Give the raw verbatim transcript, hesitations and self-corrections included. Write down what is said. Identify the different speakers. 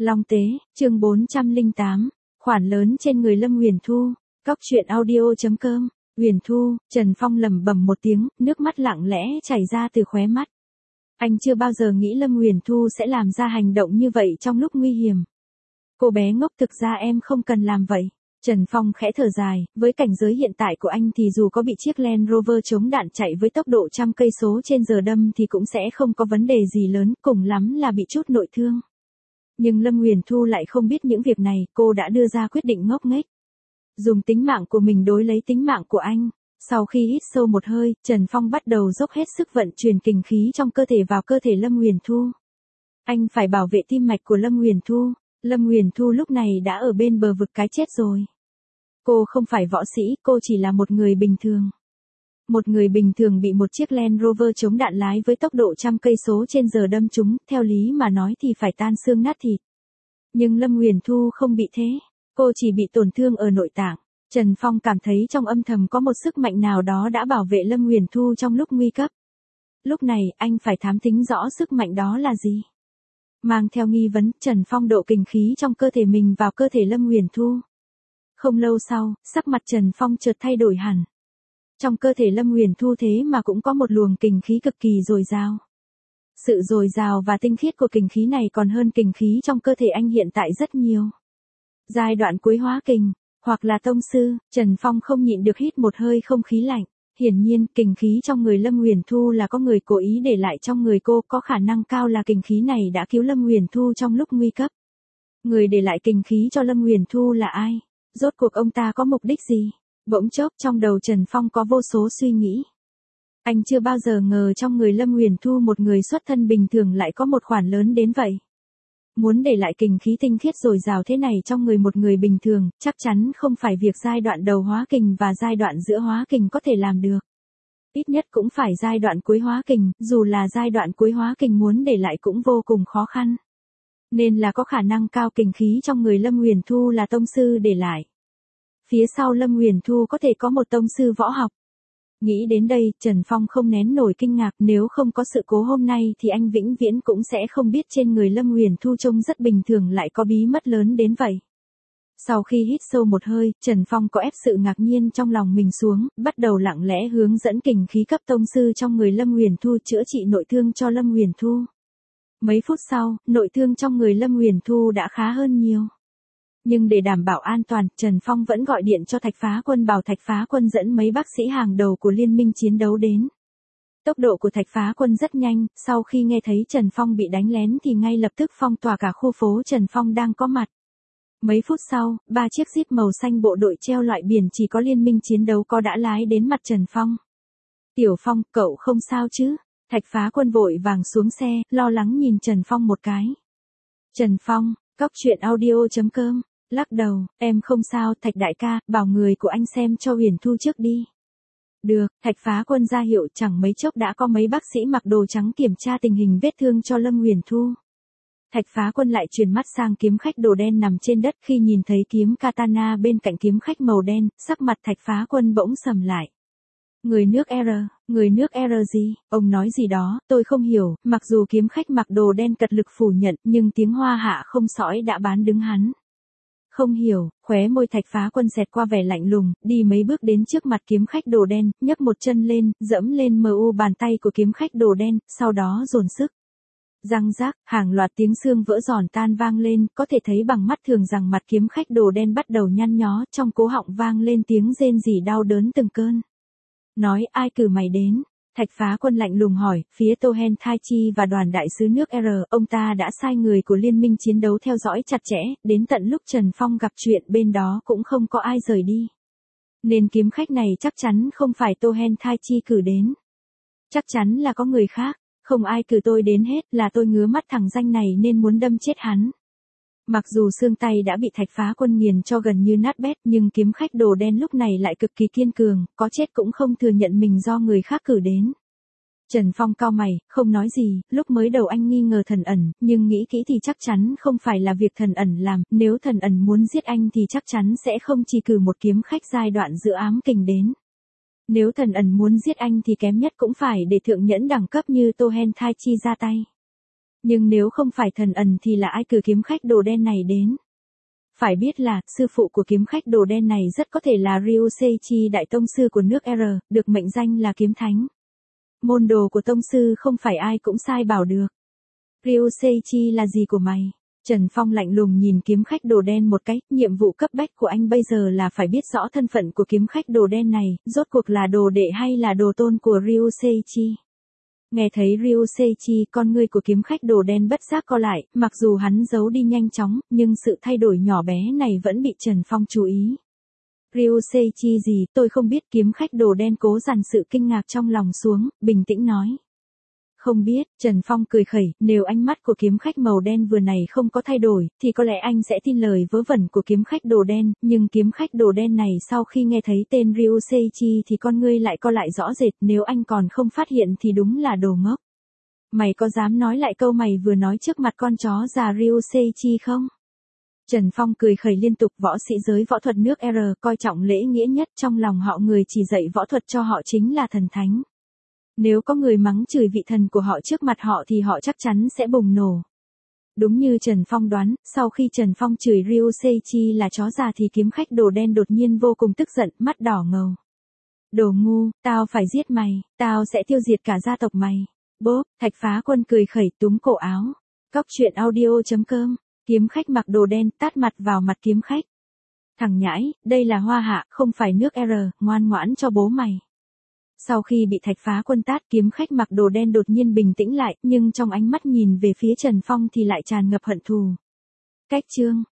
Speaker 1: Long Tế, chương bốn trăm lẻ tám, khoản lớn trên người Lâm Huyền Thu, cóc truyện audio chấm com, Huyền Thu, Trần Phong lẩm bẩm một tiếng, nước mắt lặng lẽ chảy ra từ khóe mắt. Anh chưa bao giờ nghĩ Lâm Huyền Thu sẽ làm ra hành động như vậy trong lúc nguy hiểm. Cô bé ngốc, thực ra em không cần làm vậy. Trần Phong khẽ thở dài, với cảnh giới hiện tại của anh thì dù có bị chiếc Land Rover chống đạn chạy với tốc độ trăm cây số trên giờ đâm thì cũng sẽ không có vấn đề gì lớn, cùng lắm là bị chút nội thương. Nhưng Lâm Huyền Thu lại không biết những việc này, cô đã đưa ra quyết định ngốc nghếch. Dùng tính mạng của mình đối lấy tính mạng của anh. Sau khi hít sâu một hơi, Trần Phong bắt đầu dốc hết sức vận chuyển kình khí trong cơ thể vào cơ thể Lâm Huyền Thu. Anh phải bảo vệ tim mạch của Lâm Huyền Thu. Lâm Huyền Thu lúc này đã ở bên bờ vực cái chết rồi. Cô không phải võ sĩ, cô chỉ là một người bình thường. Một người bình thường bị một chiếc Land Rover chống đạn lái với tốc độ trăm cây số trên giờ đâm trúng, theo lý mà nói thì phải tan xương nát thịt. Nhưng Lâm Huyền Thu không bị thế, cô chỉ bị tổn thương ở nội tạng. Trần Phong cảm thấy trong âm thầm có một sức mạnh nào đó đã bảo vệ Lâm Huyền Thu trong lúc nguy cấp. Lúc này, anh phải thám thính rõ sức mạnh đó là gì. Mang theo nghi vấn, Trần Phong độ kình khí trong cơ thể mình vào cơ thể Lâm Huyền Thu. Không lâu sau, sắc mặt Trần Phong chợt thay đổi hẳn. Trong cơ thể Lâm Huyền Thu thế mà cũng có một luồng kình khí cực kỳ dồi dào. Sự dồi dào và tinh khiết của kình khí này còn hơn kình khí trong cơ thể anh hiện tại rất nhiều. Giai đoạn cuối hóa kình, hoặc là tông sư, Trần Phong không nhịn được hít một hơi không khí lạnh. Hiển nhiên, kình khí trong người Lâm Huyền Thu là có người cố ý để lại trong người cô, có khả năng cao là kình khí này đã cứu Lâm Huyền Thu trong lúc nguy cấp. Người để lại kình khí cho Lâm Huyền Thu là ai? Rốt cuộc ông ta có mục đích gì? Bỗng chốc trong đầu Trần Phong có vô số suy nghĩ. Anh chưa bao giờ ngờ trong người Lâm Huyền Thu một người xuất thân bình thường lại có một khoản lớn đến vậy. Muốn để lại kình khí tinh khiết dồi dào thế này trong người một người bình thường, chắc chắn không phải việc giai đoạn đầu hóa kình và giai đoạn giữa hóa kình có thể làm được. Ít nhất cũng phải giai đoạn cuối hóa kình, dù là giai đoạn cuối hóa kình muốn để lại cũng vô cùng khó khăn. Nên là có khả năng cao kình khí trong người Lâm Huyền Thu là tông sư để lại. Phía sau Lâm Huyền Thu có thể có một tông sư võ học. Nghĩ đến đây, Trần Phong không nén nổi kinh ngạc, nếu không có sự cố hôm nay thì anh vĩnh viễn cũng sẽ không biết trên người Lâm Huyền Thu trông rất bình thường lại có bí mật lớn đến vậy. Sau khi hít sâu một hơi, Trần Phong có ép sự ngạc nhiên trong lòng mình xuống, bắt đầu lặng lẽ hướng dẫn kình khí cấp tông sư trong người Lâm Huyền Thu chữa trị nội thương cho Lâm Huyền Thu. Mấy phút sau, nội thương trong người Lâm Huyền Thu đã khá hơn nhiều. Nhưng để đảm bảo an toàn, Trần Phong vẫn gọi điện cho Thạch Phá Quân bảo Thạch Phá Quân dẫn mấy bác sĩ hàng đầu của liên minh chiến đấu đến. Tốc độ của Thạch Phá Quân rất nhanh, sau khi nghe thấy Trần Phong bị đánh lén thì ngay lập tức phong tỏa cả khu phố Trần Phong đang có mặt. Mấy phút sau, ba chiếc Jeep màu xanh bộ đội treo loại biển chỉ có liên minh chiến đấu có đã lái đến mặt Trần Phong. Tiểu Phong, cậu không sao chứ? Thạch Phá Quân vội vàng xuống xe, lo lắng nhìn Trần Phong một cái. Trần Phong, cóc truyện audio chấm com, lắc đầu, em không sao, Thạch đại ca, bảo người của anh xem cho Huyền Thu trước đi. Được, Thạch Phá Quân ra hiệu, chẳng mấy chốc đã có mấy bác sĩ mặc đồ trắng kiểm tra tình hình vết thương cho Lâm Huyền Thu. Thạch Phá Quân lại chuyển mắt sang kiếm khách đồ đen nằm trên đất, khi nhìn thấy kiếm katana bên cạnh kiếm khách màu đen, sắc mặt Thạch Phá Quân bỗng sầm lại. Người nước R, người nước R gì, ông nói gì đó, tôi không hiểu, mặc dù kiếm khách mặc đồ đen cật lực phủ nhận, nhưng tiếng hoa hạ không sõi đã bán đứng hắn. Không hiểu, khóe môi Thạch Phá Quân xẹt qua vẻ lạnh lùng, đi mấy bước đến trước mặt kiếm khách đồ đen, nhấc một chân lên, dẫm lên mờ u bàn tay của kiếm khách đồ đen, sau đó dồn sức. Răng rác, hàng loạt tiếng xương vỡ giòn tan vang lên, có thể thấy bằng mắt thường rằng mặt kiếm khách đồ đen bắt đầu nhăn nhó, trong cố họng vang lên tiếng rên rỉ đau đớn từng cơn. Nói ai cử mày đến? Thạch Phá Quân lạnh lùng hỏi, phía Tohen Tai Chi và đoàn đại sứ nước R, ông ta đã sai người của liên minh chiến đấu theo dõi chặt chẽ, đến tận lúc Trần Phong gặp chuyện bên đó cũng không có ai rời đi. Nên kiếm khách này chắc chắn không phải Tohen Tai Chi cử đến. Chắc chắn là có người khác, không ai cử tôi đến hết, là tôi ngứa mắt thằng danh này nên muốn đâm chết hắn. Mặc dù xương tay đã bị Thạch Phá Quân nghiền cho gần như nát bét, nhưng kiếm khách đồ đen lúc này lại cực kỳ kiên cường, có chết cũng không thừa nhận mình do người khác cử đến. Trần Phong cau mày, không nói gì, lúc mới đầu anh nghi ngờ Thần Ẩn, nhưng nghĩ kỹ thì chắc chắn không phải là việc Thần Ẩn làm, nếu Thần Ẩn muốn giết anh thì chắc chắn sẽ không chỉ cử một kiếm khách giai đoạn giữa ám kình đến. Nếu Thần Ẩn muốn giết anh thì kém nhất cũng phải để thượng nhẫn đẳng cấp như Tohen Tai Chi ra tay. Nhưng nếu không phải thần ẩn thì là ai cử kiếm khách đồ đen này đến? Phải biết là, sư phụ của kiếm khách đồ đen này rất có thể là Ryuseichi đại tông sư của nước R, được mệnh danh là kiếm thánh. Môn đồ của tông sư không phải ai cũng sai bảo được. Ryuseichi là gì của mày? Trần Phong lạnh lùng nhìn kiếm khách đồ đen một cái, nhiệm vụ cấp bách của anh bây giờ là phải biết rõ thân phận của kiếm khách đồ đen này, rốt cuộc là đồ đệ hay là đồ tôn của Ryuseichi. Nghe thấy Ryuseichi, con ngươi của kiếm khách đồ đen bất giác co lại, mặc dù hắn giấu đi nhanh chóng, nhưng sự thay đổi nhỏ bé này vẫn bị Trần Phong chú ý. Ryuseichi gì, tôi không biết. Kiếm khách đồ đen cố dằn sự kinh ngạc trong lòng xuống, bình tĩnh nói. Không biết. Trần Phong cười khẩy, nếu ánh mắt của kiếm khách màu đen vừa này không có thay đổi, thì có lẽ anh sẽ tin lời vớ vẩn của kiếm khách đồ đen, nhưng kiếm khách đồ đen này sau khi nghe thấy tên Ryuseichi thì con ngươi lại co lại rõ rệt, nếu anh còn không phát hiện thì đúng là đồ ngốc. Mày có dám nói lại câu mày vừa nói trước mặt con chó già Ryuseichi không? Trần Phong cười khẩy liên tục. Võ sĩ giới võ thuật nước R coi trọng lễ nghĩa nhất, trong lòng họ người chỉ dạy võ thuật cho họ chính là thần thánh. Nếu có người mắng chửi vị thần của họ trước mặt họ thì họ chắc chắn sẽ bùng nổ. Đúng như Trần Phong đoán, sau khi Trần Phong chửi Ryuseichi là chó già thì kiếm khách đồ đen đột nhiên vô cùng tức giận, mắt đỏ ngầu. Đồ ngu, tao phải giết mày, tao sẽ tiêu diệt cả gia tộc mày. Bốp, Thạch Phá Quân cười khẩy túm cổ áo. Cóc truyện audio chấm com. Kiếm khách mặc đồ đen tát mặt vào mặt kiếm khách. Thằng nhãi, đây là Hoa Hạ, không phải nước R, ngoan ngoãn cho bố mày. Sau khi bị Thạch Phá Quân tát, kiếm khách mặc đồ đen đột nhiên bình tĩnh lại, nhưng trong ánh mắt nhìn về phía Trần Phong thì lại tràn ngập hận thù. Cách chương